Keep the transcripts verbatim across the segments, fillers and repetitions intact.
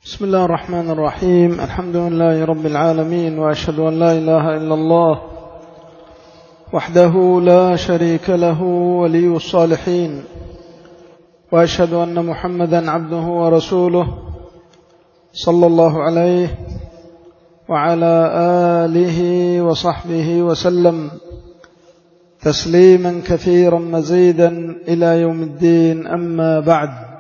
بسم الله الرحمن الرحيم. الحمد لله رب العالمين، وأشهد أن لا إله إلا الله وحده لا شريك له ولي الصالحين، وأشهد أن محمدا عبده ورسوله صلى الله عليه وعلى آله وصحبه وسلم تسليما كثيرا مزيدا إلى يوم الدين. أما بعد،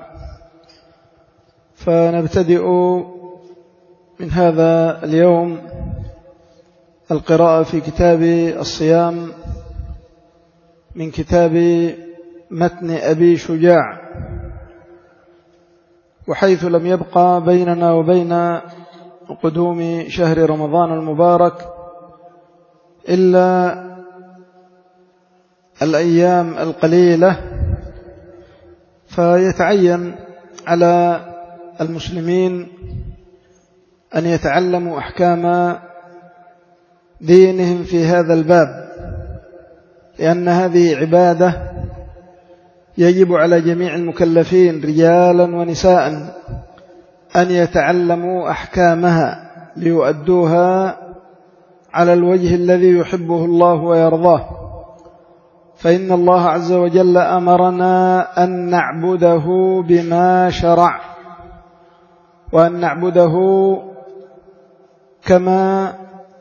فنبتدئ من هذا اليوم القراءة في كتاب الصيام من كتاب متن أبي شجاع، وحيث لم يبقى بيننا وبين قدوم شهر رمضان المبارك إلا الأيام القليلة، فيتعين على المسلمين أن يتعلموا أحكام دينهم في هذا الباب، لأن هذه عبادة يجب على جميع المكلفين رجالا ونساء أن يتعلموا أحكامها ليؤدوها على الوجه الذي يحبه الله ويرضاه. فإن الله عز وجل أمرنا أن نعبده بما شرع، وأن نعبده كما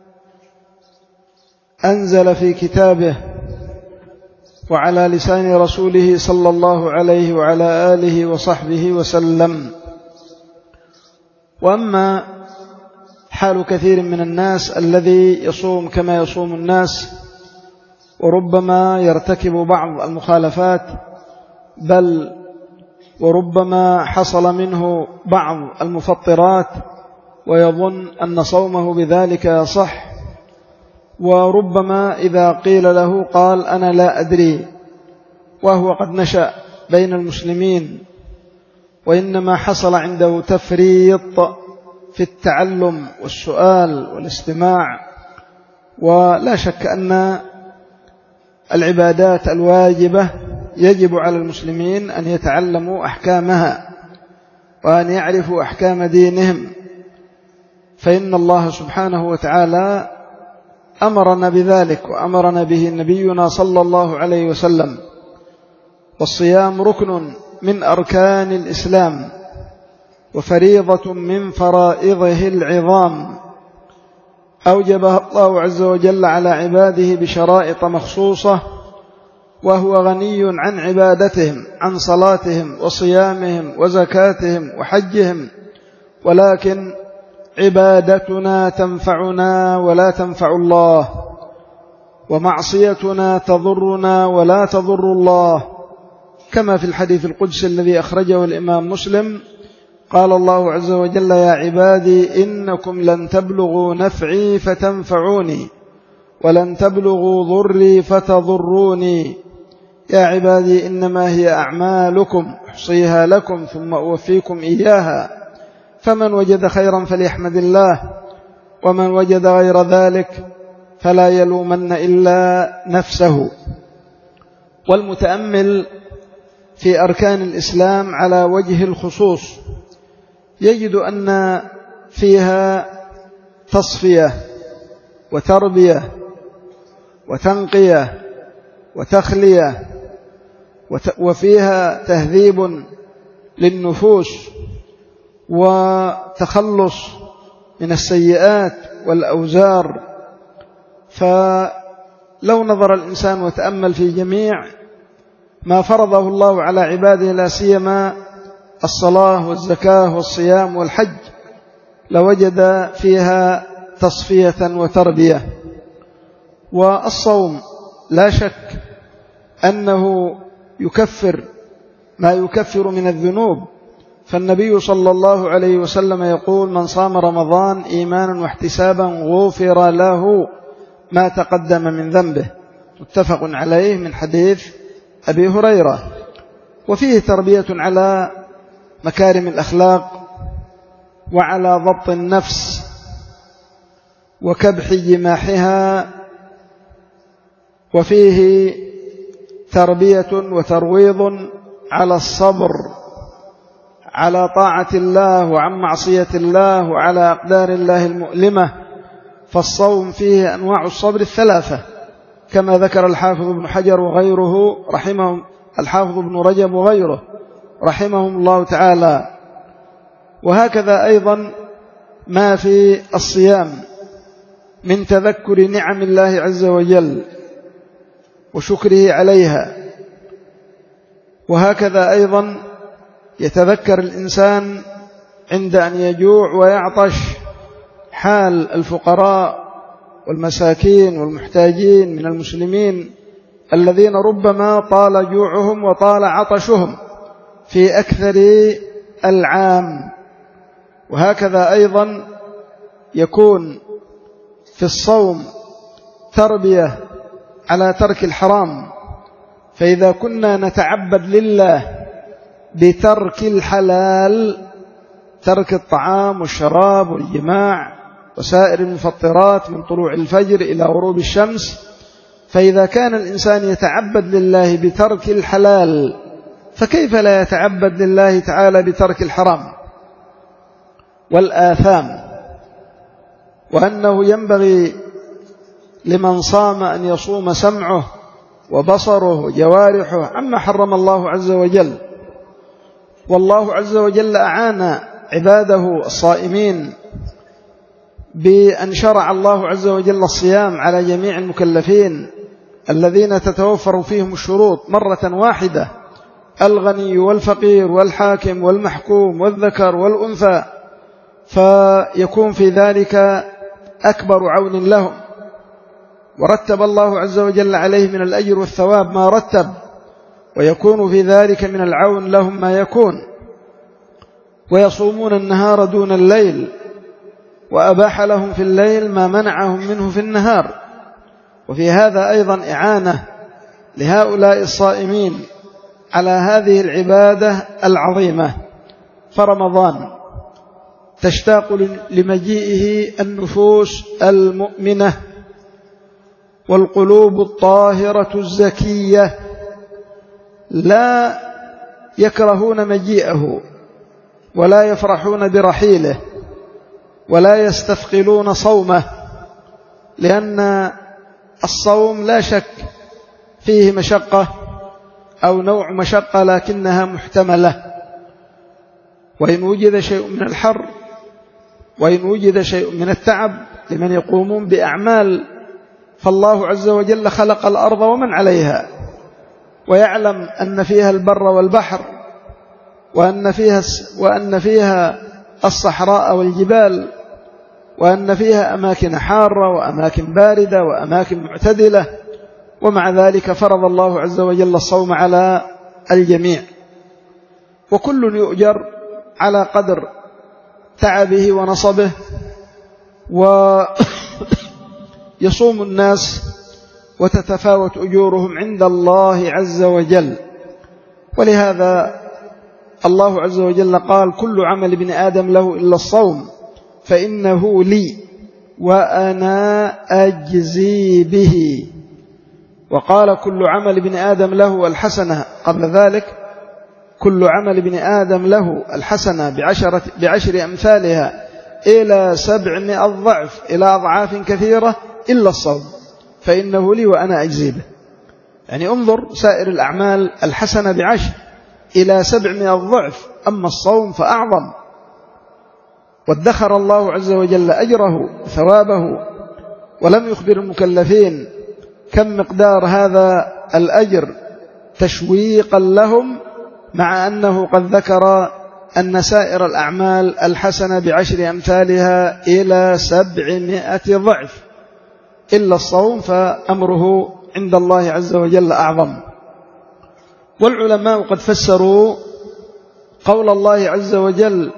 أنزل في كتابه وعلى لسان رسوله صلى الله عليه وعلى آله وصحبه وسلم. وأما حال كثير من الناس الذي يصوم كما يصوم الناس، وربما يرتكب بعض المخالفات، بل وربما حصل منه بعض المفطرات ويظن أن صومه بذلك صح، وربما إذا قيل له قال أنا لا أدري، وهو قد نشأ بين المسلمين، وإنما حصل عنده تفريط في التعلم والسؤال والاستماع. ولا شك أن العبادات الواجبة يجب على المسلمين أن يتعلموا أحكامها وأن يعرفوا أحكام دينهم، فإن الله سبحانه وتعالى أمرنا بذلك، وأمرنا به نبينا صلى الله عليه وسلم. والصيام ركن من أركان الإسلام وفريضة من فرائضه العظام، أوجبها الله عز وجل على عباده بشرائط مخصوصة، وهو غني عن عبادتهم، عن صلاتهم وصيامهم وزكاتهم وحجهم، ولكن عبادتنا تنفعنا ولا تنفع الله، ومعصيتنا تضرنا ولا تضر الله، كما في الحديث القدسي الذي أخرجه الإمام مسلم. قال الله عز وجل: يا عبادي إنكم لن تبلغوا نفعي فتنفعوني، ولن تبلغوا ضري فتضروني. يا عبادي إنما هي أعمالكم أحصيها لكم ثم أوفيكم إياها، فمن وجد خيرا فليحمد الله، ومن وجد غير ذلك فلا يلومن إلا نفسه. والمتأمل في أركان الإسلام على وجه الخصوص يجد أن فيها تصفية وتربية وتنقية وتخلية، وفيها تهذيب للنفوس وتخلص من السيئات والأوزار. فلو نظر الإنسان وتأمل في جميع ما فرضه الله على عباده، لا سيما الصلاة والزكاة والصيام والحج، لوجد فيها تصفية وتربية. والصوم لا شك أنه يكفر ما يكفر من الذنوب، فالنبي صلى الله عليه وسلم يقول: من صام رمضان إيمانا واحتسابا غفر له ما تقدم من ذنبه، متفق عليه من حديث أبي هريرة. وفيه تربية على مكارم الأخلاق وعلى ضبط النفس وكبح جماحها، وفيه تربية وترويض على الصبر على طاعة الله وعن معصية الله وعلى أقدار الله المؤلمة، فالصوم فيه أنواع الصبر الثلاثة كما ذكر الحافظ ابن حجر وغيره رحمهم الحافظ ابن رجب وغيره رحمهم الله تعالى. وهكذا أيضا ما في الصيام من تذكر نعم الله عز وجل وشكره عليها. وهكذا أيضا يتذكر الإنسان عند أن يجوع ويعطش حال الفقراء والمساكين والمحتاجين من المسلمين الذين ربما طال جوعهم وطال عطشهم في أكثر العام. وهكذا أيضا يكون في الصوم تربية على ترك الحرام، فإذا كنا نتعبد لله بترك الحلال، ترك الطعام والشراب والجماع وسائر المفطرات من طلوع الفجر إلى غروب الشمس، فإذا كان الإنسان يتعبد لله بترك الحلال فكيف لا يتعبد لله تعالى بترك الحرام والآثام؟ وأنه ينبغي لمن صام أن يصوم سمعه وبصره وجوارحه عما حرم الله عز وجل. والله عز وجل أعان عباده الصائمين بأن شرع الله عز وجل الصيام على جميع المكلفين الذين تتوفر فيهم الشروط مرة واحدة: الغني والفقير والحاكم والمحكوم والذكر والأنثى، فيكون في ذلك أكبر عون لهم. ورتب الله عز وجل عليه من الأجر والثواب ما رتب، ويكون في ذلك من العون لهم ما يكون. ويصومون النهار دون الليل، وأباح لهم في الليل ما منعهم منه في النهار. وفي هذا أيضا إعانة لهؤلاء الصائمين على هذه العبادة العظيمة. فرمضان تشتاق لمجيئه النفوس المؤمنة والقلوب الطاهرة الزكية، لا يكرهون مجيئه ولا يفرحون برحيله ولا يستثقلون صومه، لأن الصوم لا شك فيه مشقة أو نوع مشقة لكنها محتملة. وإن وجد شيء من الحر وإن وجد شيء من التعب لمن يقومون بأعمال، فالله عز وجل خلق الأرض ومن عليها، ويعلم أن فيها البر والبحر، وأن فيها وأن فيها الصحراء والجبال، وأن فيها أماكن حارة وأماكن باردة وأماكن معتدلة، ومع ذلك فرض الله عز وجل الصوم على الجميع. وكل يؤجر على قدر تعبه ونصبه، ويصوم الناس وتتفاوت أجورهم عند الله عز وجل. ولهذا الله عز وجل قال: كل عمل ابن آدم له إلا الصوم فإنه لي وأنا أجزي به. وقال: كل عمل ابن آدم له الحسنة قبل ذلك: كل عمل ابن آدم له الحسنة بعشرة بعشر أمثالها إلى سبعمائة ضعف، إلى أضعاف كثيرة، إلا الصوم فإنه لي وأنا أجزي به. يعني انظر، سائر الأعمال الحسنة بعشر إلى سبعمائة ضعف، أما الصوم فأعظم. وادخر الله عز وجل أجره ثوابه، ولم يخبر المكلفين كم مقدار هذا الأجر تشويقا لهم، مع أنه قد ذكر أن سائر الأعمال الحسنة بعشر أمثالها إلى سبعمائة ضعف، إلا الصوم فأمره عند الله عز وجل أعظم. والعلماء قد فسروا قول الله عز وجل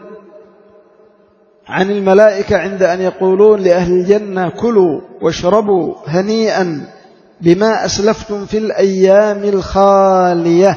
عن الملائكة عند أن يقولون لأهل الجنة: كلوا واشربوا هنيئا بما أسلفتم في الأيام الخالية،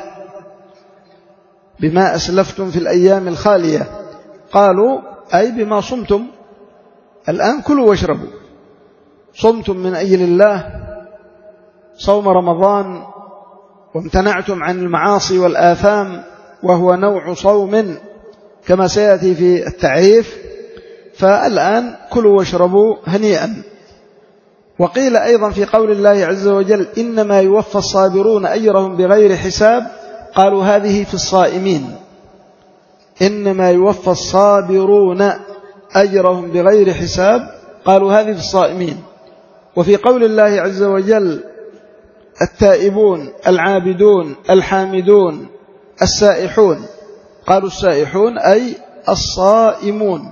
بما أسلفتم في الأيام الخالية، قالوا أي بما صمتم. الآن كلوا واشربوا، صمتم من أجل الله صوم رمضان وامتنعتم عن المعاصي والآثام، وهو نوع صوم كما سيأتي في التعريف. فالآن كلوا واشربوا هنيئا. وقيل أيضا في قول الله عز وجل إنما يوفى الصابرون أجرهم بغير حساب، قالوا هذه في الصائمين، إنما يوفى الصابرون أجرهم بغير حساب، قالوا هذه في الصائمين. وفي قول الله عز وجل التائبون العابدون الحامدون السائحون، قالوا السائحون أي الصائمون.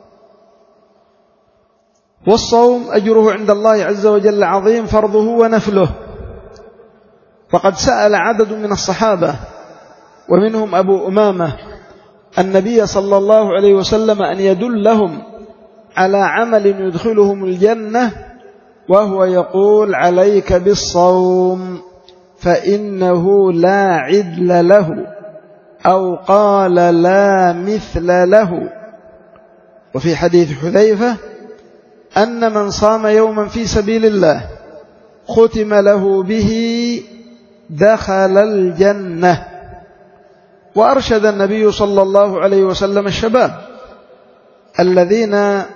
والصوم أجره عند الله عز وجل عظيم، فرضه ونفله. فقد سأل عدد من الصحابة ومنهم أبو أمامة النبي صلى الله عليه وسلم أن يدلهم على عمل يدخلهم الجنة، وهو يقول عليك بالصوم فإنه لا عدل له، أو قال لا مثل له. وفي حديث حذيفة أن من صام يوما في سبيل الله ختم له به دخل الجنة. وأرشد النبي صلى الله عليه وسلم الشباب الذين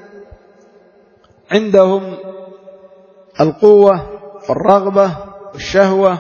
عندهم القوة والرغبة والشهوة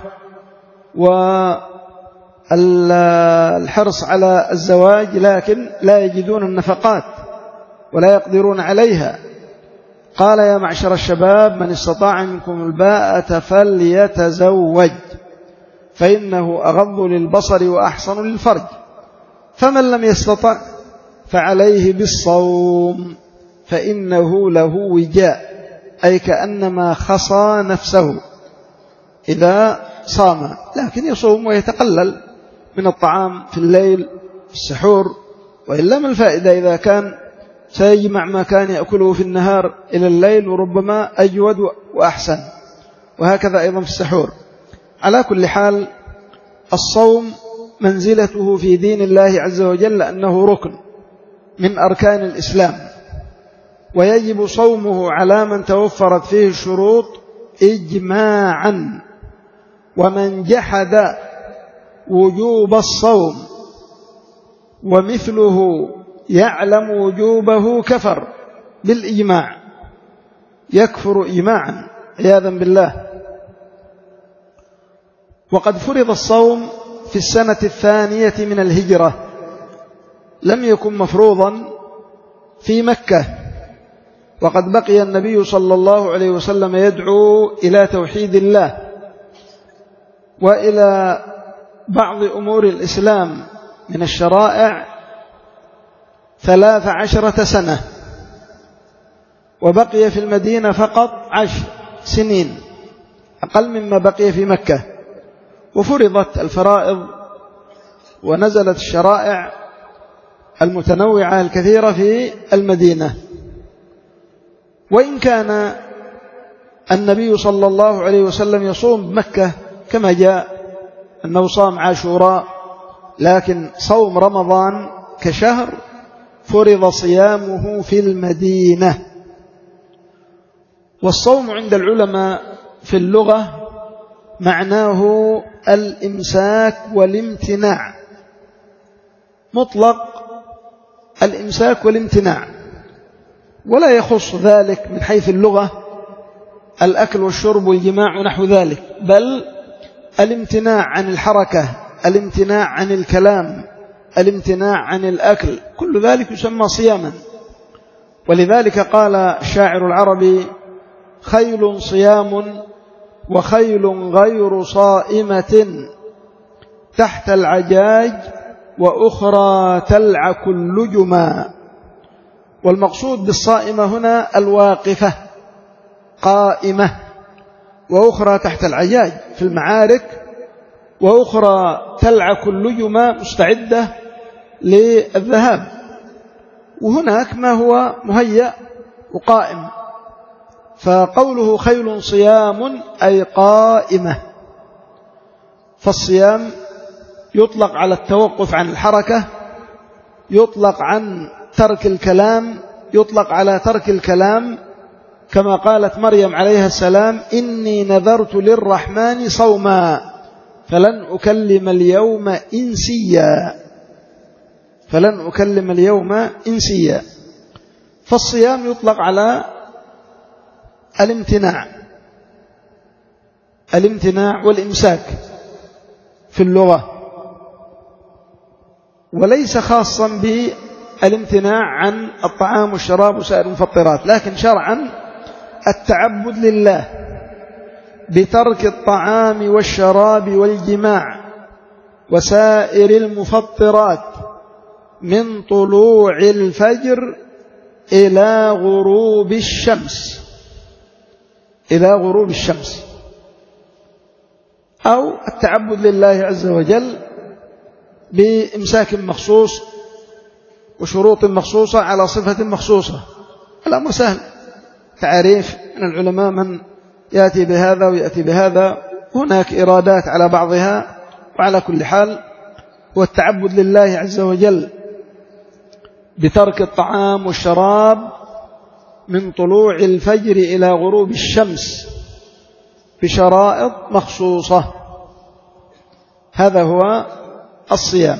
والحرص على الزواج، لكن لا يجدون النفقات ولا يقدرون عليها. قال يا معشر الشباب من استطاع منكم الباءة فليتزوج فإنه أغض للبصر وأحصن للفرج، فمن لم يستطع فعليه بالصوم فإنه له وجاء، أي كأنما خصى نفسه إذا صام، لكن يصوم ويتقلل من الطعام في الليل في السحور، وإلا ما الفائدة إذا كان سيجمع ما كان يأكله في النهار إلى الليل، وربما أجود وأحسن، وهكذا أيضا في السحور. على كل حال الصوم منزلته في دين الله عز وجل أنه ركن من أركان الإسلام، ويجب صومه على من توفرت فيه الشروط إجماعا. ومن جحد وجوب الصوم ومثله يعلم وجوبه كفر بالإجماع، يكفر إجماعا عياذا بالله. وقد فرض الصوم في السنة الثانية من الهجرة، لم يكن مفروضا في مكة، وقد بقي النبي صلى الله عليه وسلم يدعو إلى توحيد الله وإلى بعض أمور الإسلام من الشرائع ثلاث عشرة سنة، وبقي في المدينة فقط عشر سنين، أقل مما بقي في مكة. وفرضت الفرائض ونزلت الشرائع المتنوعة الكثيرة في المدينة. وإن كان النبي صلى الله عليه وسلم يصوم بمكة كما جاء أنه صام عاشوراء، لكن صوم رمضان كشهر فرض صيامه في المدينة. والصوم عند العلماء في اللغة معناه الإمساك والامتناع، مطلق الإمساك والامتناع، ولا يخص ذلك من حيث اللغة الأكل والشرب والجماع ونحو ذلك، بل الامتناع عن الحركة، الامتناع عن الكلام، الامتناع عن الأكل، كل ذلك يسمى صياما. ولذلك قال الشاعر العربي خيل صيام وخيل غير صائمة تحت العجاج وأخرى تلعك اللجما. والمقصود بالصائمة هنا الواقفة قائمة، وأخرى تحت العجاج في المعارك، وأخرى تلعك اللجما مستعدة للذهاب، وهناك ما هو مهيأ وقائم. فقوله خيل صيام أي قائمة. فالصيام يطلق على التوقف عن الحركة، يطلق عن ترك الكلام، يطلق على ترك الكلام كما قالت مريم عليها السلام إني نذرت للرحمن صوما فلن أكلم اليوم إنسيا. فلن أكلم اليوم إنسيا. فالصيام يطلق على الامتناع الامتناع والإمساك في اللغة، وليس خاصا بالامتناع عن الطعام والشراب وسائر المفطرات، لكن شرعا التعبد لله بترك الطعام والشراب والجماع وسائر المفطرات من طلوع الفجر إلى غروب الشمس إلى غروب الشمس أو التعبد لله عز وجل بإمساك مخصوص وشروط مخصوصة على صفة مخصوصة. الأمر سهل، تعريف من العلماء من يأتي بهذا ويأتي بهذا، هناك إرادات على بعضها، وعلى كل حال هو التعبد لله عز وجل بترك الطعام والشراب من طلوع الفجر إلى غروب الشمس بشرائط مخصوصة. هذا هو الصيام.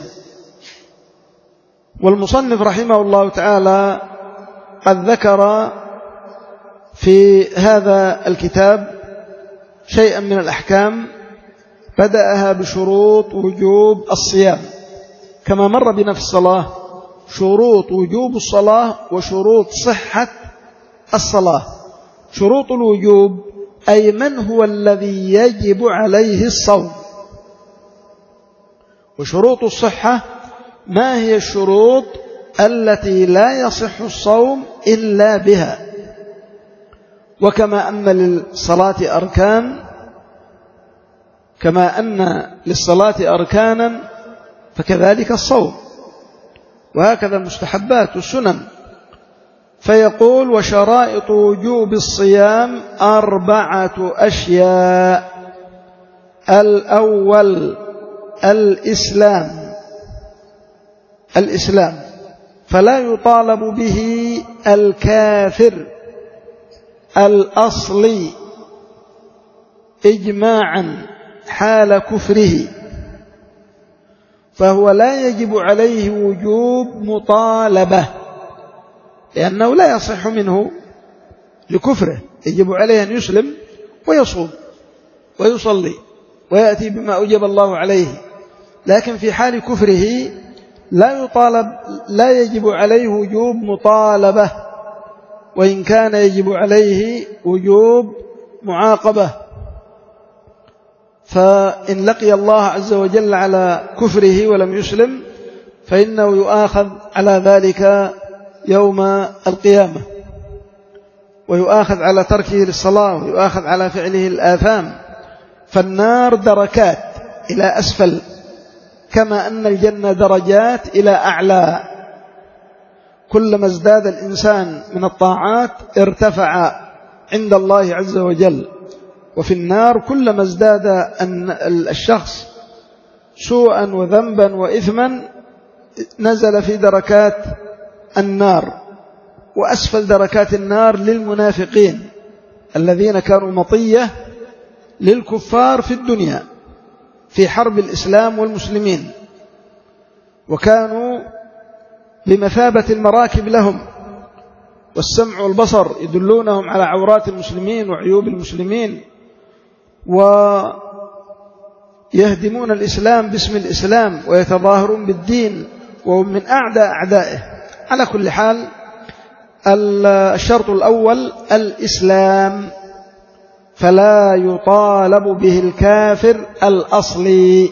والمصنف رحمه الله تعالى قد ذكر في هذا الكتاب شيئا من الأحكام، بدأها بشروط وجوب الصيام كما مر بنا في الصلاة، شروط وجوب الصلاة وشروط صحة الصلاة. شروط الوجوب أي من هو الذي يجب عليه الصوم، وشروط الصحة ما هي الشروط التي لا يصح الصوم إلا بها. وكما أن للصلاة أركان كما أن للصلاة أركانا فكذلك الصوم، وهكذا المستحبات والسنن. فيقول وشرائط وجوب الصيام أربعة أشياء. الأول الإسلام الإسلام فلا يطالب به الكافر الأصلي إجماعا حال كفره، فهو لا يجب عليه وجوب مطالبة لأنه لا يصح منه لكفره، يجب عليه أن يسلم ويصوم ويصلي ويأتي بما أوجب الله عليه. لكن في حال كفره لا يطالب لا يجب عليه وجوب مطالبة، وإن كان يجب عليه وجوب معاقبة. فإن لقي الله عز وجل على كفره ولم يسلم فإنه يؤاخذ على ذلك يوم القيامة، ويؤاخذ على تركه للصلاة، ويؤاخذ على فعله الآثام. فالنار دركات إلى أسفل كما أن الجنة درجات إلى أعلى. كلما ازداد الإنسان من الطاعات ارتفع عند الله عز وجل، وفي النار كلما ازداد الشخص سوءا وذنبا وإثما نزل في دركات النار. وأسفل دركات النار للمنافقين الذين كانوا مطية للكفار في الدنيا في حرب الإسلام والمسلمين، وكانوا بمثابة المراكب لهم، والسمع والبصر يدلونهم على عورات المسلمين وعيوب المسلمين، ويهدمون الإسلام باسم الإسلام ويتظاهرون بالدين، وهم من أعداء أعدائه. على كل حال الشرط الأول الإسلام، فلا يطالب به الكافر الأصلي،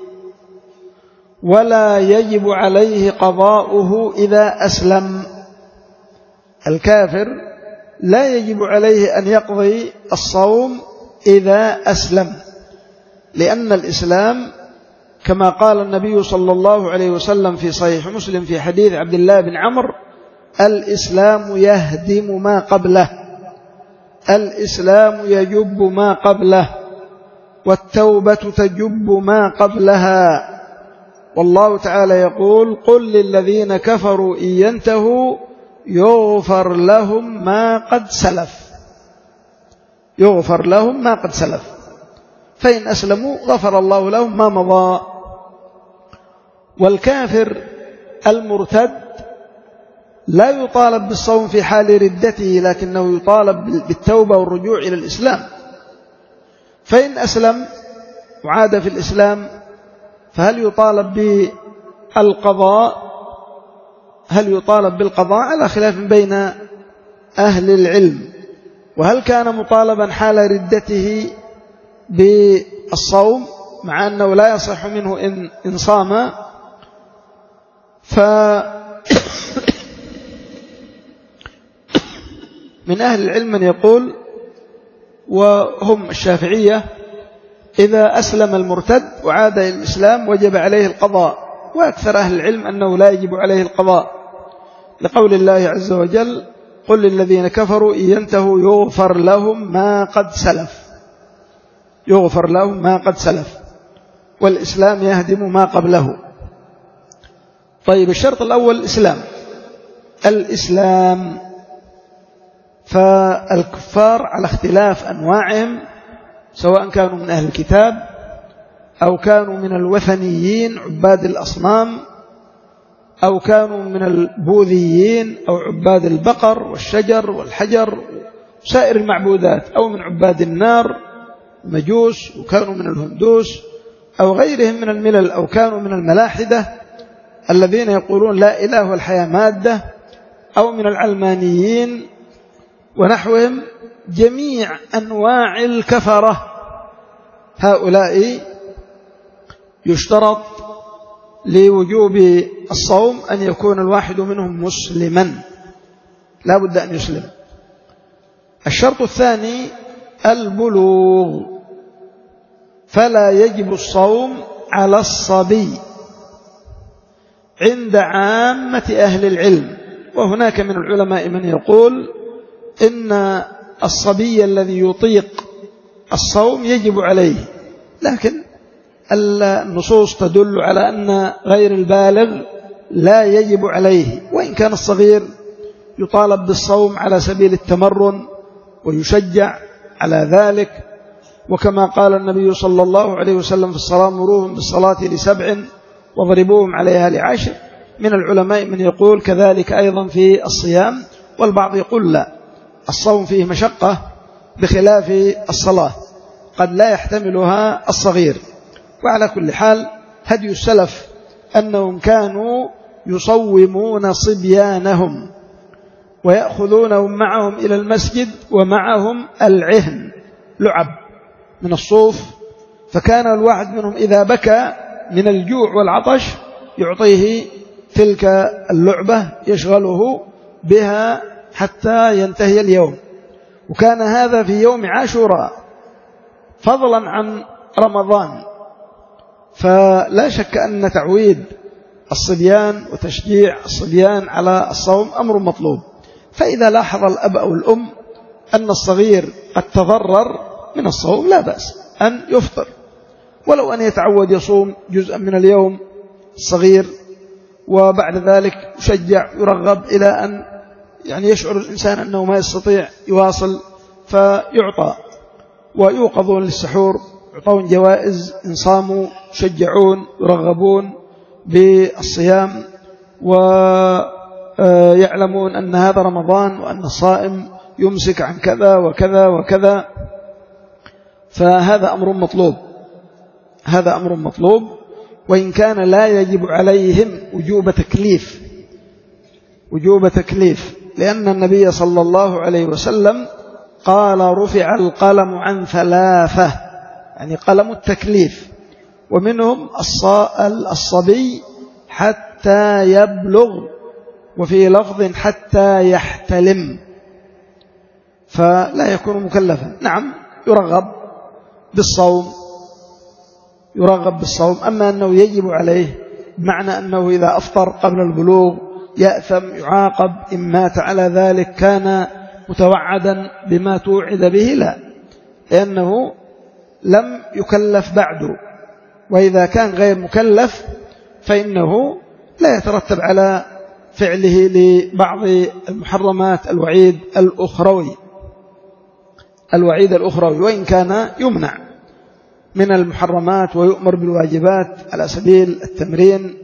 ولا يجب عليه قضاؤه إذا أسلم. الكافر لا يجب عليه أن يقضي الصوم إذا أسلم، لأن الإسلام كما قال النبي صلى الله عليه وسلم في صحيح مسلم في حديث عبد الله بن عمرو: الإسلام يهدم ما قبله، الإسلام يجب ما قبله، والتوبة تجب ما قبلها. والله تعالى يقول: قل للذين كفروا إن ينتهوا يغفر لهم ما قد سلف، يغفر لهم ما قد سلف، فإن أسلموا غفر الله لهم ما مضى. والكافر المرتد لا يطالب بالصوم في حال ردته، لكنه يطالب بالتوبة والرجوع إلى الإسلام. فإن أسلم وعاد في الإسلام فهل يطالب بالقضاء؟ هل يطالب بالقضاء؟ على خلاف بين أهل العلم. وهل كان مطالبا حال ردته بالصوم مع أنه لا يصح منه إن, إن صام؟ ف من أهل العلم من يقول، وهم الشافعية، إذا أسلم المرتد وعاد إلى الإسلام وجب عليه القضاء، وأكثر أهل العلم أنه لا يجب عليه القضاء، لقول الله عز وجل: قل للذين كفروا إن ينتهوا يغفر لهم ما قد سلف، يغفر لهم ما قد سلف، والإسلام يهدم ما قبله. طيب، الشرط الأول الإسلام. الإسلام فالكفار على اختلاف أنواعهم، سواء كانوا من أهل الكتاب أو كانوا من الوثنيين عباد الأصنام، أو كانوا من البوذيين أو عباد البقر والشجر والحجر وسائر المعبودات، أو من عباد النار مجوس وكانوا من الهندوس، أو غيرهم من الملل، أو كانوا من الملاحدة الذين يقولون لا إله والحياة مادة، أو من العلمانيين ونحوهم، جميع أنواع الكفرة هؤلاء يشترط لوجوب الصوم أن يكون الواحد منهم مسلما، لا بد أن يسلم. الشرط الثاني البلوغ، فلا يجب الصوم على الصبي عند عامة أهل العلم. وهناك من العلماء من يقول إن الصبي الذي يطيق الصوم يجب عليه، لكن النصوص تدل على أن غير البالغ لا يجب عليه، وإن كان الصغير يطالب بالصوم على سبيل التمرن ويشجع على ذلك. وكما قال النبي صلى الله عليه وسلم في الصلاة: مروهم بالصلاة لسبع واضربوهم عليها لعشر. من العلماء من يقول كذلك أيضا في الصيام، والبعض يقول لا، الصوم فيه مشقة بخلاف الصلاة قد لا يحتملها الصغير. وعلى كل حال هدي السلف أنهم كانوا يصومون صبيانهم ويأخذونهم معهم إلى المسجد ومعهم العهن، لعب من الصوف، فكان الواحد منهم إذا بكى من الجوع والعطش يعطيه تلك اللعبة يشغله بها حتى ينتهي اليوم. وكان هذا في يوم عاشوراء فضلا عن رمضان. فلا شك أن تعويد الصبيان وتشجيع الصبيان على الصوم أمر مطلوب. فإذا لاحظ الأب أو الأم أن الصغير قد تضرر من الصوم لا بأس أن يفطر، ولو أن يتعود يصوم جزءا من اليوم الصغير، وبعد ذلك يشجع يرغب إلى أن يعني يشعر الإنسان أنه ما يستطيع يواصل فيعطى. ويوقظون للسحور، يعطون جوائز إن صاموا، يشجعون يرغبون بالصيام، ويعلمون أن هذا رمضان وأن الصائم يمسك عن كذا وكذا وكذا. فهذا أمر مطلوب، هذا أمر مطلوب، وإن كان لا يجب عليهم وجوب تكليف، وجوب تكليف، لأن النبي صلى الله عليه وسلم قال: رفع القلم عن ثلاثة، يعني قلم التكليف، ومنهم الصبي حتى يبلغ، وفي لفظ حتى يحتلم، فلا يكون مكلفا. نعم يرغب بالصوم، يرغب بالصوم، أما أنه يجب عليه بمعنى أنه إذا أفطر قبل البلوغ يأثم يعاقب إن مات على ذلك كان متوعدا بما توعد به، لا، لأنه لم يكلف بعد. وإذا كان غير مكلف فإنه لا يترتب على فعله لبعض المحرمات الوعيد الأخروي، الوعيد الأخروي، وإن كان يمنع من المحرمات ويؤمر بالواجبات على سبيل التمرين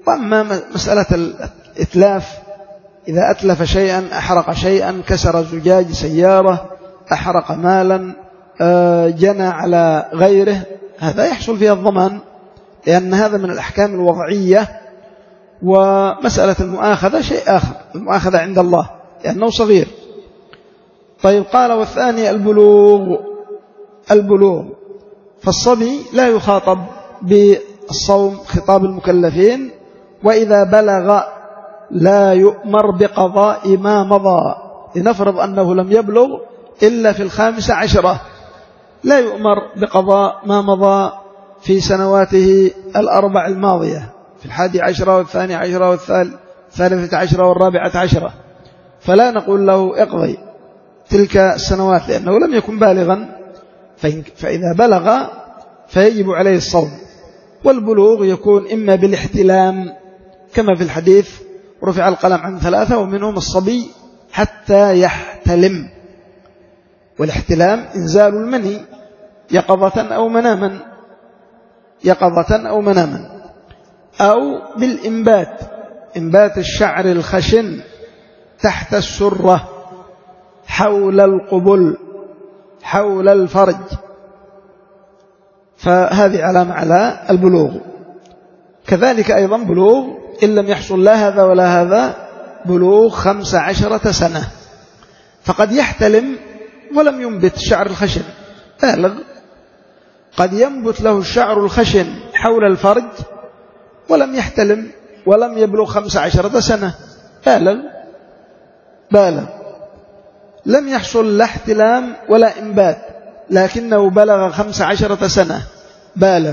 وأما مسألة الإتلاف، إذا أتلف شيئا، أحرق شيئا، كسر زجاج سيارة، أحرق مالا، جنى على غيره، هذا يحصل فيها الضمان، لأن هذا من الأحكام الوضعية. ومسألة المؤاخذة شيء آخر، المؤاخذة عند الله لأنه صغير. طيب، قال والثاني البلوغ. البلوغ فالصبي لا يخاطب بالصوم خطاب المكلفين، وإذا بلغ لا يؤمر بقضاء ما مضى. لنفرض أنه لم يبلغ إلا في الخامسة عشرة، لا يؤمر بقضاء ما مضى في سنواته الأربع الماضية، في الحادي عشرة والثاني عشرة والثالثة عشرة والرابعة عشرة، فلا نقول له اقضي تلك السنوات لأنه لم يكن بالغا. فإذا بلغ فيجب عليه الصوم. والبلوغ يكون إما بالاحتلام كما في الحديث رفع القلم عن ثلاثة ومنهم الصبي حتى يحتلم. والاحتلام إنزال المني يقظة أو مناما، يقظة أو مناما، أو بالإنبات، إنبات الشعر الخشن تحت السرة حول القبل حول الفرج، فهذه علامة على البلوغ. كذلك أيضا بلوغ إن لم يحصل لا هذا ولا هذا، بلوغ خمس عشرة سنة، فقد يحتلم ولم ينبت الشعر الخشن، بالغ. قد ينبت له الشعر الخشن حول الفرج ولم يحتلم ولم يبلغ خمس عشرة سنة، بالغ بالغ لم يحصل لا احتلام ولا إنبات، لكنه بلغ خمس عشرة سنة، بالغ.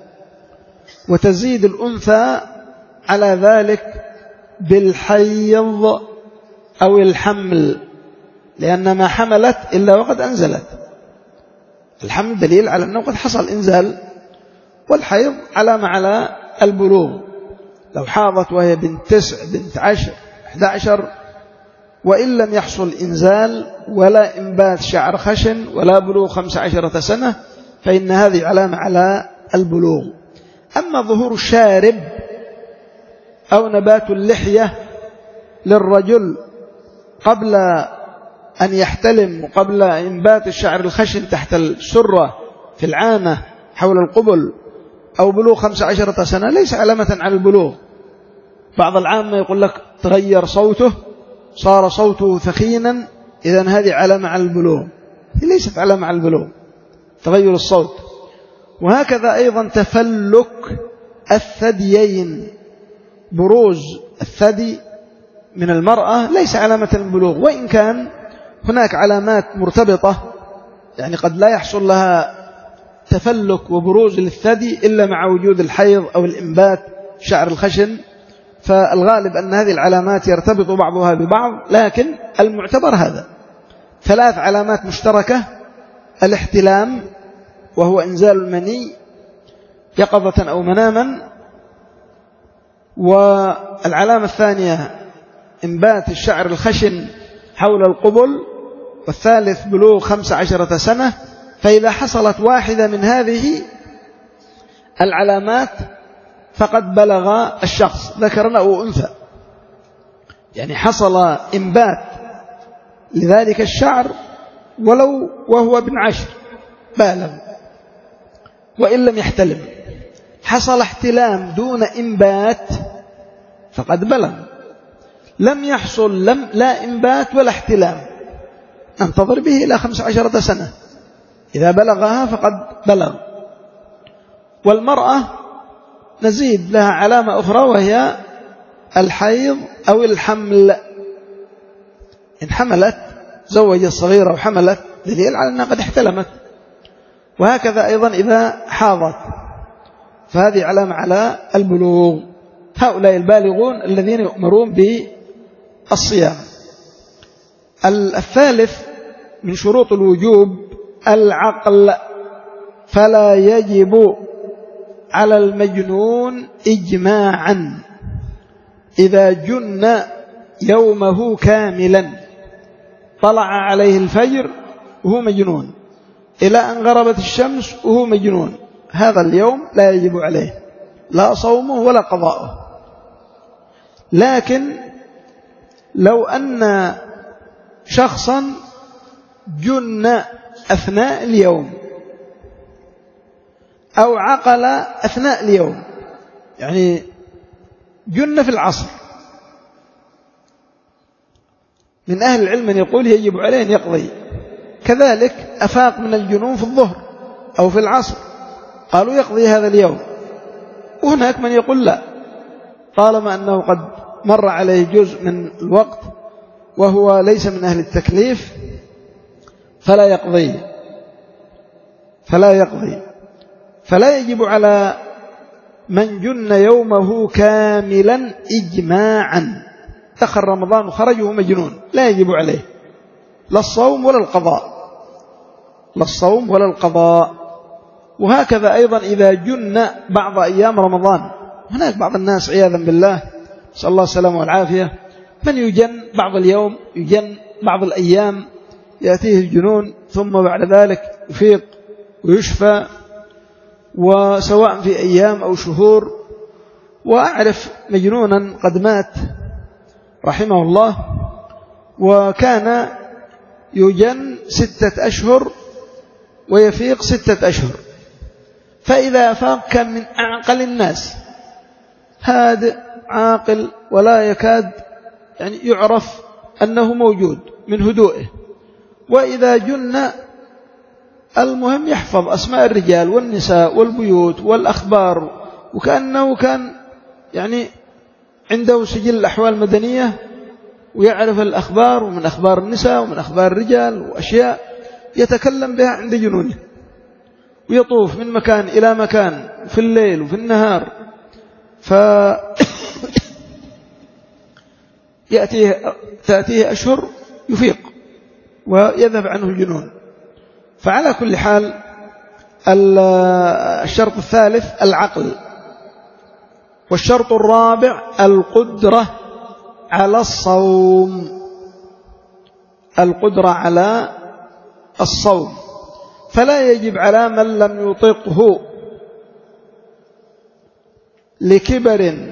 وتزيد الأنثى على ذلك بالحيض أو الحمل، لأن ما حملت إلا وقد أنزلت. الحمل دليل على أنه قد حصل إنزال، والحيض علامة على البلوغ. لو حاضت وهي بنت تسع بنت عشر أحد عشر وإن لم يحصل إنزال ولا إنبات شعر خشن ولا بلوغ خمس عشرة سنة، فإن هذه علامة على البلوغ. أما ظهور الشارب أو نبات اللحية للرجل قبل أن يحتلم وقبل إنبات الشعر الخشن تحت السرة في العانة حول القبل أو بلوغ خمس عشرة سنة ليس علامة على البلوغ. بعض العامة يقول لك تغير صوته، صار صوته ثخينا، إذن هذه علامة على البلوغ. هي ليست علامة على البلوغ تغير الصوت. وهكذا أيضا تفلك الثديين، بروز الثدي من المرأة ليس علامة البلوغ، وإن كان هناك علامات مرتبطة، يعني قد لا يحصل لها تفلك وبروز للثدي إلا مع وجود الحيض أو الإنبات شعر الخشن، فالغالب أن هذه العلامات يرتبط بعضها ببعض، لكن المعتبر هذا ثلاث علامات مشتركة: الاحتلام وهو إنزال المني يقظة أو مناما، والعلامة الثانية إنبات الشعر الخشن حول القبل، والثالث بلوغ خمس عشرة سنة. فإذا حصلت واحدة من هذه العلامات فقد بلغ الشخص ذكرا أو أنثى، يعني حصل إنبات لذلك الشعر ولو وهو ابن عشر بالغ وإن لم يحتلم. حصل احتلام دون إنبات فقد بلغ. لم يحصل لم لا إنبات ولا احتلام، ننتظر به إلى خمس عشرة سنة، إذا بلغها فقد بلغ. والمرأة نزيد لها علامة أخرى وهي الحيض أو الحمل. إن حملت، زوجت الصغيرة وحملت، دليل على أنها قد احتلمت. وهكذا أيضا إذا حاضت، فهذه علامة على البلوغ. هؤلاء البالغون الذين يؤمرون بالصيام. الثالث من شروط الوجوب العقل، فلا يجب على المجنون إجماعا إذا جن يومه كاملا، طلع عليه الفجر وهو مجنون إلى أن غربت الشمس وهو مجنون، هذا اليوم لا يجب عليه لا صومه ولا قضاؤه، لكن لو أن شخصا جن أثناء اليوم أو عقل أثناء اليوم، يعني جن في العصر، من أهل العلم من يقول يجب عليه أن يقضي. كذلك أفاق من الجنون في الظهر أو في العصر، قالوا يقضي هذا اليوم. وهناك من يقول لا، طالما أنه قد مر عليه جزء من الوقت وهو ليس من أهل التكليف فلا يقضي فلا يقضي فلا يجب على من جن يومه كاملا إجماعا، دخل رمضان وخرج وهو مجنون، لا يجب عليه لا الصوم ولا القضاء، لا الصوم ولا القضاء. وهكذا أيضا إذا جن بعض أيام رمضان، هناك بعض الناس عياذا بالله نسأل الله السلامة والعافية، من يجن بعض اليوم، يجن بعض الأيام، يأتيه الجنون ثم بعد ذلك يفيق ويشفى، وسواء في أيام أو شهور. وأعرف مجنونا قد مات رحمه الله، وكان يجن ستة أشهر ويفيق ستة أشهر، فإذا أفاق كان من أعقل الناس، هادئ عاقل ولا يكاد يعني يعرف أنه موجود من هدوئه. وإذا جن المهم يحفظ أسماء الرجال والنساء والبيوت والأخبار، وكأنه كان يعني عنده سجل الأحوال المدنية ويعرف الأخبار، ومن أخبار النساء ومن أخبار الرجال، وأشياء يتكلم بها عند جنونه، ويطوف من مكان إلى مكان في الليل وفي النهار، فيأتيه تأتيه أشهر يفيق ويذهب عنه الجنون. فعلى كل حال الشرط الثالث العقل، والشرط الرابع القدرة على الصوم، القدرة على الصوم، فلا يجب على من لم يطقه لكبر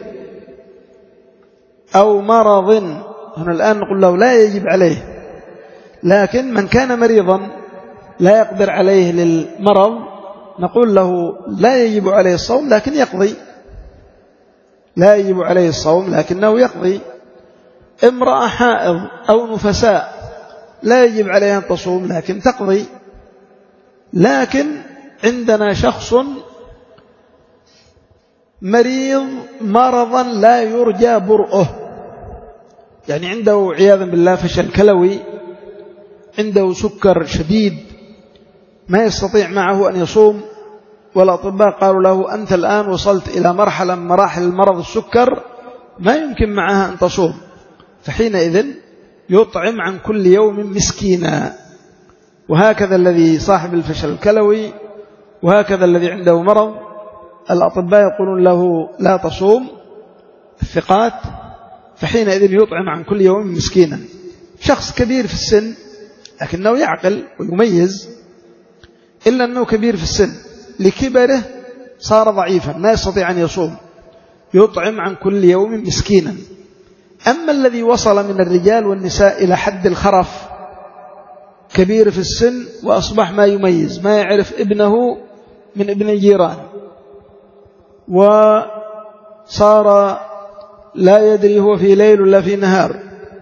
أو مرض. هنا الآن نقول له لا يجب عليه، لكن من كان مريضا لا يقدر عليه للمرض نقول له لا يجب عليه الصوم لكن يقضي، لا يجب عليه الصوم لكنه يقضي. امرأة حائض أو نفساء لا يجب عليها أن تصوم لكن تقضي. لكن عندنا شخص مريض مرضا لا يرجى برؤه، يعني عنده عياذا بالله فشل كلوي، عنده سكر شديد ما يستطيع معه أن يصوم، والأطباء قالوا له أنت الآن وصلت إلى مرحلة من مراحل المرض السكر ما يمكن معها أن تصوم، فحينئذ يطعم عن كل يوم مسكينا. وهكذا الذي صاحب الفشل الكلوي، وهكذا الذي عنده مرض الأطباء يقولون له لا تصوم الثقات، فحينئذ يطعم عن كل يوم مسكينا. شخص كبير في السن لكنه يعقل ويميز، إلا أنه كبير في السن لكبره صار ضعيفا ما يستطيع أن يصوم، يطعم عن كل يوم مسكينا. أما الذي وصل من الرجال والنساء إلى حد الخرف، كبير في السن وأصبح ما يميز، ما يعرف ابنه من ابن الجيران، وصار لا يدري هو في ليل ولا في نهار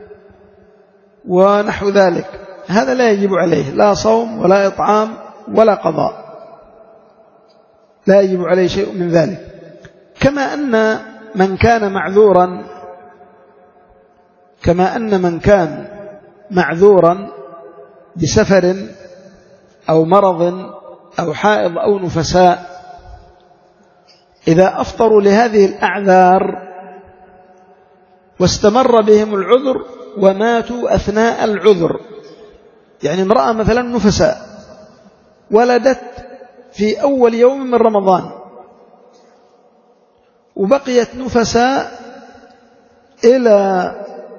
ونحو ذلك، هذا لا يجب عليه لا صوم ولا إطعام ولا قضاء، لا يجب عليه شيء من ذلك. كما أن من كان معذورا كما أن من كان معذورا بسفر أو مرض أو حائض أو نفساء، إذا أفطروا لهذه الأعذار واستمر بهم العذر وماتوا أثناء العذر، يعني امرأة مثلا نفساء ولدت في أول يوم من رمضان وبقيت نفساء إلى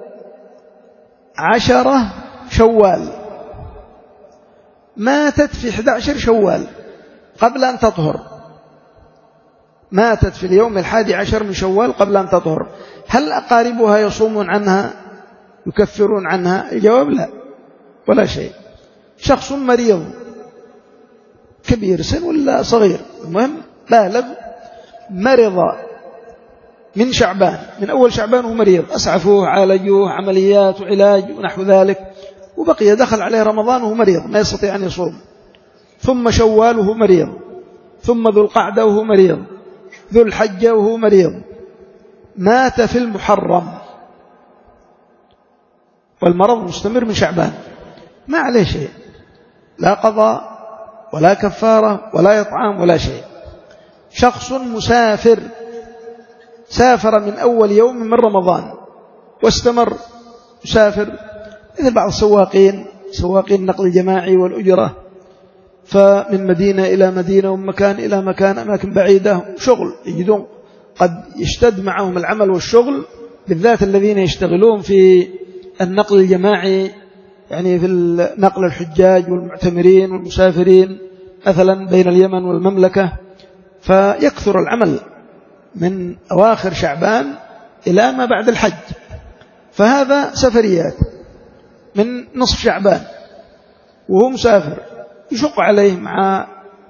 عشرة شوال، ماتت في أحد عشر شوال قبل أن تطهر، ماتت في اليوم الحادي عشر من شوال قبل أن تطهر، هل أقاربها يصومون عنها يكفرون عنها؟ الجواب لا، ولا شيء. شخص مريض كبير سن ولا صغير، المهم بالغ مرض من شعبان، من أول شعبان هو مريض، أسعفوه عالجوه عمليات وعلاج ونحو ذلك، وبقي دخل عليه رمضان وهو مريض ما يستطيع أن يصوم، ثم شوال وهو مريض، ثم ذو القعدة وهو مريض، ذو الحجة وهو مريض، مات في المحرم والمرض مستمر من شعبان، ما عليه شيء، لا قضاء ولا كفارة ولا إطعام ولا شيء. شخص مسافر سافر من أول يوم من رمضان واستمر مسافر، مثل بعض السواقين، سواقين النقل الجماعي والأجرة، فمن مدينة إلى مدينة ومن مكان إلى مكان، أماكن بعيدة، شغل يجدون قد يشتد معهم العمل والشغل، بالذات الذين يشتغلون في النقل الجماعي، يعني في نقل الحجاج والمعتمرين والمسافرين مثلا بين اليمن والمملكة، فيكثر العمل من أواخر شعبان إلى ما بعد الحج، فهذا سفريات من نصف شعبان وهو مسافر، يشق عليه مع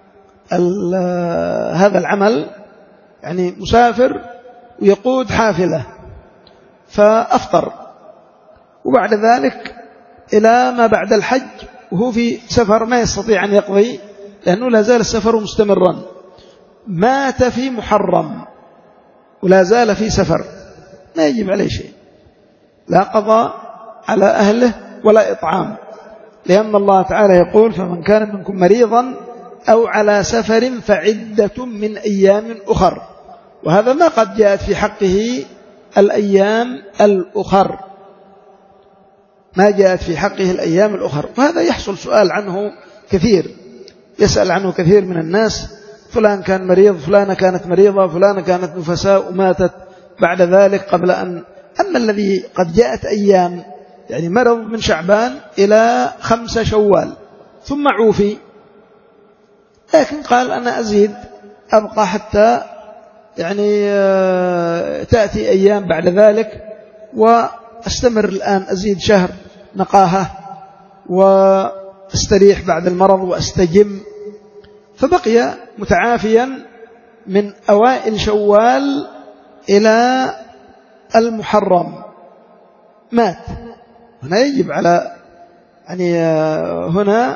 هذا العمل، يعني مسافر ويقود حافلة، فأفطر، وبعد ذلك إلى ما بعد الحج وهو في سفر ما يستطيع أن يقضي لأنه لا زال السفر مستمرا، مات في محرم ولا زال في سفر، ما يجب عليه شيء، لا قضاء على أهله ولا إطعام، لأن الله تعالى يقول فمن كان منكم مريضا أو على سفر فعدة من أيام أخر، وهذا ما قد جاءت في حقه الأيام الأخر، ما جاءت في حقه الأيام الأخر، وهذا يحصل سؤال عنه كثير، يسأل عنه كثير من الناس، فلان كان مريض، فلانة كانت مريضة، فلانة كانت نفساء وماتت بعد ذلك قبل أن، أما الذي قد جاءت أيام يعني مرض من شعبان إلى خمسة شوال ثم عوفي، لكن قال أنا أزيد أبقى حتى يعني تأتي أيام بعد ذلك وأستمر الآن أزيد شهر نقاهة وأستريح بعد المرض وأستجم، فبقي متعافيا من أوائل شوال إلى المحرم، مات. هنا يجب على يعني هنا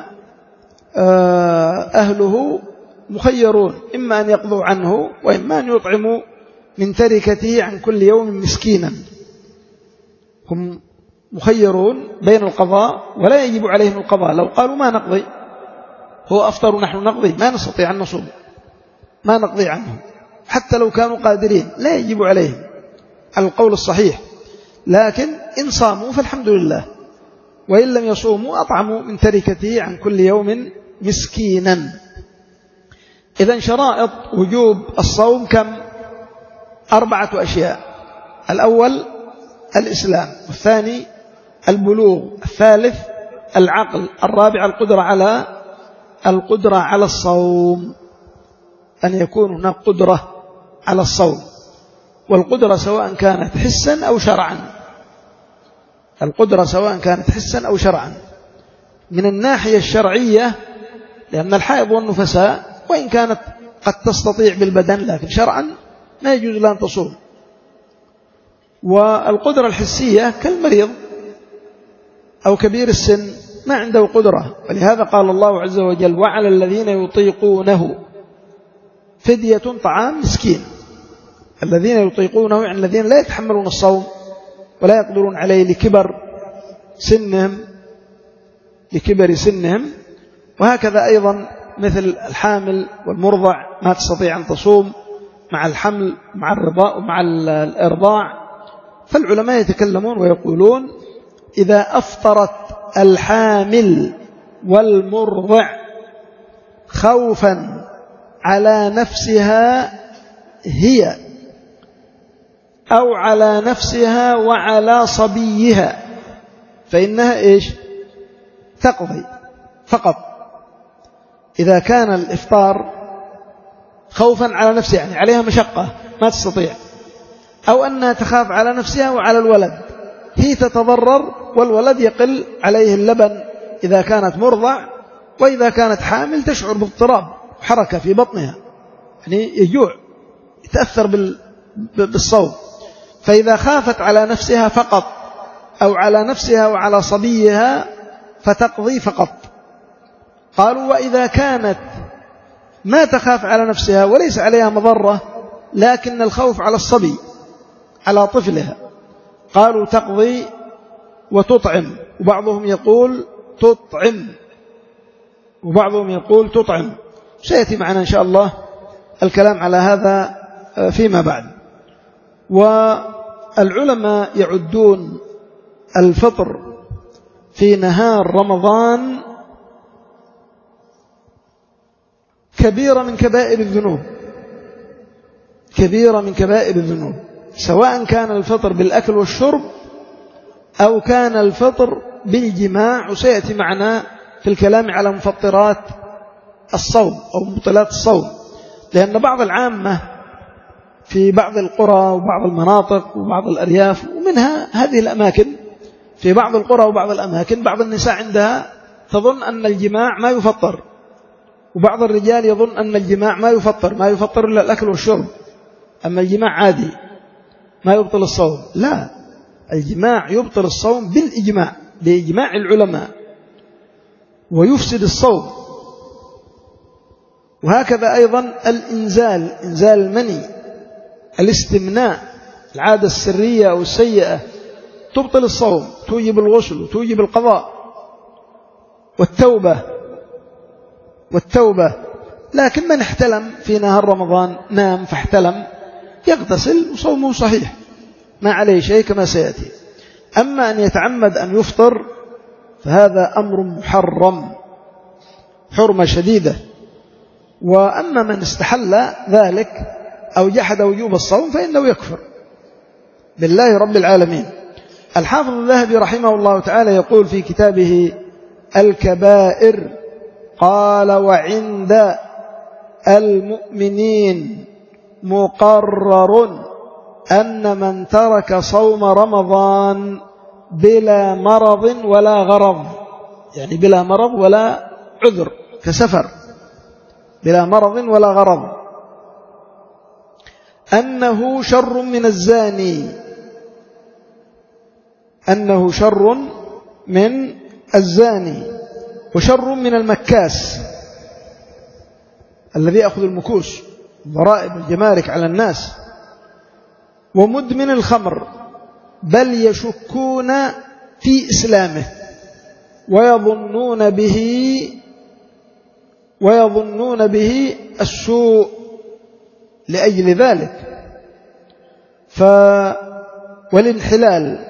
أهله مخيرون، إما أن يقضوا عنه وإما أن يطعموا من تركته عن كل يوم مسكينا، هم مخيرون بين القضاء ولا يجب عليهم القضاء، لو قالوا ما نقضي، هو أفطر ونحن نقضي، ما نستطيع أن نصوم، ما نقضي عنه حتى لو كانوا قادرين، لا يجب عليهم على القول الصحيح، لكن إن صاموا فالحمد لله، وإن لم يصوموا أطعموا من تركته عن كل يوم مسكينا. إذن شرائط وجوب الصوم كم؟ أربعة أشياء، الأول الإسلام، والثاني البلوغ، الثالث العقل، الرابع القدرة على القدرة على الصوم، أن يكون هناك قدرة على الصوم، والقدرة سواء كانت حسا أو شرعا، القدرة سواء كانت حسا أو شرعا. من الناحية الشرعية لأن الحائض والنفساء وإن كانت قد تستطيع بالبدن لكن شرعا ما يجوز لها أن تصوم. والقدرة الحسية كالمريض أو كبير السن ما عنده قدرة، ولهذا قال الله عز وجل وعلى الذين يطيقونه فدية طعام مسكين. الذين يطيقونه يعني الذين لا يتحملون الصوم ولا يقدرون عليه لكبر سنهم لكبر سنهم وهكذا أيضا مثل الحامل والمرضع ما تستطيع أن تصوم مع الحمل مع الرضاع ومع الإرضاع. فالعلماء يتكلمون ويقولون إذا أفطرت الحامل والمرضع خوفا على نفسها هي أو على نفسها وعلى صبيها فإنها إيش؟ تقضي فقط. إذا كان الإفطار خوفا على نفسها، يعني عليها مشقة ما تستطيع، أو أنها تخاف على نفسها وعلى الولد، هي تتضرر والولد يقل عليه اللبن إذا كانت مرضع، وإذا كانت حامل تشعر باضطراب وحركة في بطنها، يعني يجوع يتأثر بالصوم. فإذا خافت على نفسها فقط أو على نفسها وعلى صبيها فتقضي فقط. قالوا وإذا كانت ما تخاف على نفسها وليس عليها مضرة لكن الخوف على الصبي على طفلها، قالوا تقضي وتطعم، وبعضهم يقول تطعم وبعضهم يقول تطعم. سيأتي معنا إن شاء الله الكلام على هذا فيما بعد. والعلماء يعدون الفطر في نهار رمضان كبيرة من كبائر الذنوب، كبيرة من كبائر الذنوب، سواء كان الفطر بالأكل والشرب أو كان الفطر بالجماع. وسيأتي معنا في الكلام على مفطرات الصوم أو مبطلات الصوم، لأن بعض العامة في بعض القرى وبعض المناطق وبعض الأرياف ومنها هذه الأماكن، في بعض القرى وبعض الأماكن بعض النساء عندها تظن أن الجماع ما يفطر، وبعض الرجال يظن أن الجماع ما يفطر، ما يفطر إلا الأكل والشرب، أما الجماع عادي ما يبطل الصوم. لا، الجماع يبطل الصوم بالإجماع، بإجماع العلماء، ويفسد الصوم. وهكذا أيضا الإنزال، إنزال المني، الاستمناء، العادة السرية أو السيئة تبطل الصوم، توجب الغسل وتوجب القضاء والتوبة والتوبة لكن من احتلم في نهار رمضان نام فاحتلم يغتسل وصومه صحيح ما عليه شيء كما سيأتي. أما أن يتعمد أن يفطر فهذا أمر محرم حرمة شديدة. وأما من استحل ذلك أو جحد وجوب الصوم فإنه يكفر بالله رب العالمين. الحافظ الذهبي رحمه الله تعالى يقول في كتابه الكبائر قال وعند المؤمنين مقرر أن من ترك صوم رمضان بلا مرض ولا غرض، يعني بلا مرض ولا عذر كسفر، بلا مرض ولا غرض، أنه شر من الزاني، أنه شر من الزاني وشر من المكاس الذي يأخذ المكوس ضرائب الجمارك على الناس، ومدمن الخمر، بل يشكون في إسلامه ويظنون به ويظنون به السوء لأجل ذلك. ف والانحلال،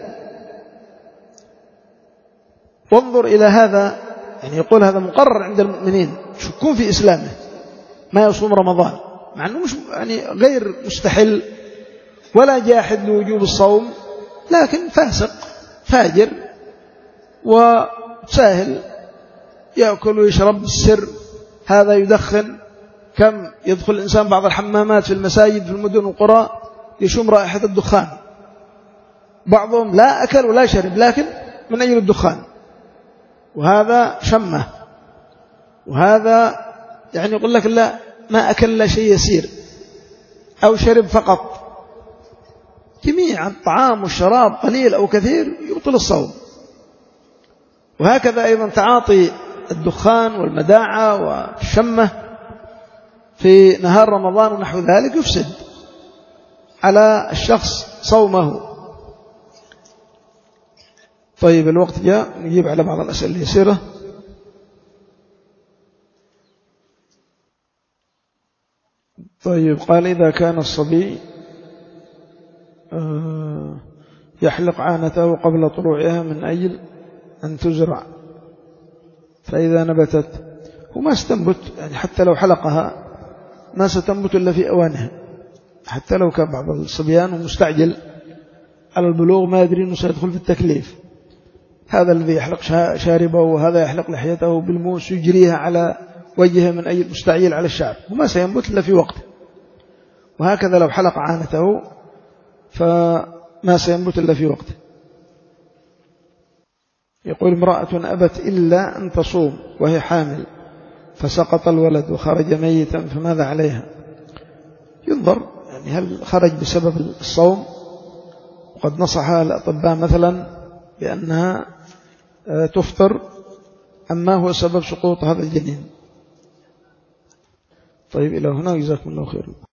وانظر إلى هذا، يعني يقول هذا مقرر عند المؤمنين يشكون في إسلامه ما يصوم رمضان، مع أنه مش يعني غير مستحل ولا جاحد لوجوب الصوم، لكن فاسق فاجر وساهل يأكل ويشرب بالسر، هذا يدخن. كم يدخل الإنسان بعض الحمامات في المساجد في المدن والقرى يشم رائحة الدخان، بعضهم لا أكل ولا شرب لكن من أجل الدخان، وهذا شمه، وهذا يعني يقول لك لا ما أكل لا شيء يسير أو شرب فقط. جميع الطعام والشراب قليل أو كثير يبطل الصوم. وهكذا أيضا تعاطي الدخان والمداعة والشمة في نهار رمضان ونحو ذلك يفسد على الشخص صومه. طيب الوقت جاء نجيب على بعض الأسئلة اليسيرة. طيب قال إذا كان الصبي يحلق عانته قبل طلوعها من أجل أن تزرع، فإذا نبتت وما ستنبت، يعني حتى لو حلقها ما ستنبت إلا في أوانها، حتى لو كان بعض الصبيان ومستعجل على البلوغ ما يدري أنه سيدخل في التكليف، هذا الذي يحلق شاربه وهذا يحلق لحيته بالموس يجريها على وجهه من أجل مستعجل على الشعب، وما سينبت إلا في وقته. وهكذا لو حلق عانته فما سينبت إلا في وقته. يقول امرأة أبت إلا أن تصوم وهي حامل فسقط الولد وخرج ميتا فماذا عليها؟ ينظر يعني هل خرج بسبب الصوم، وقد نصحها الأطباء مثلا بأنها تفطر، أم ما هو سبب سقوط هذا الجنين. طيب إلى هنا، جزاكم الله خير.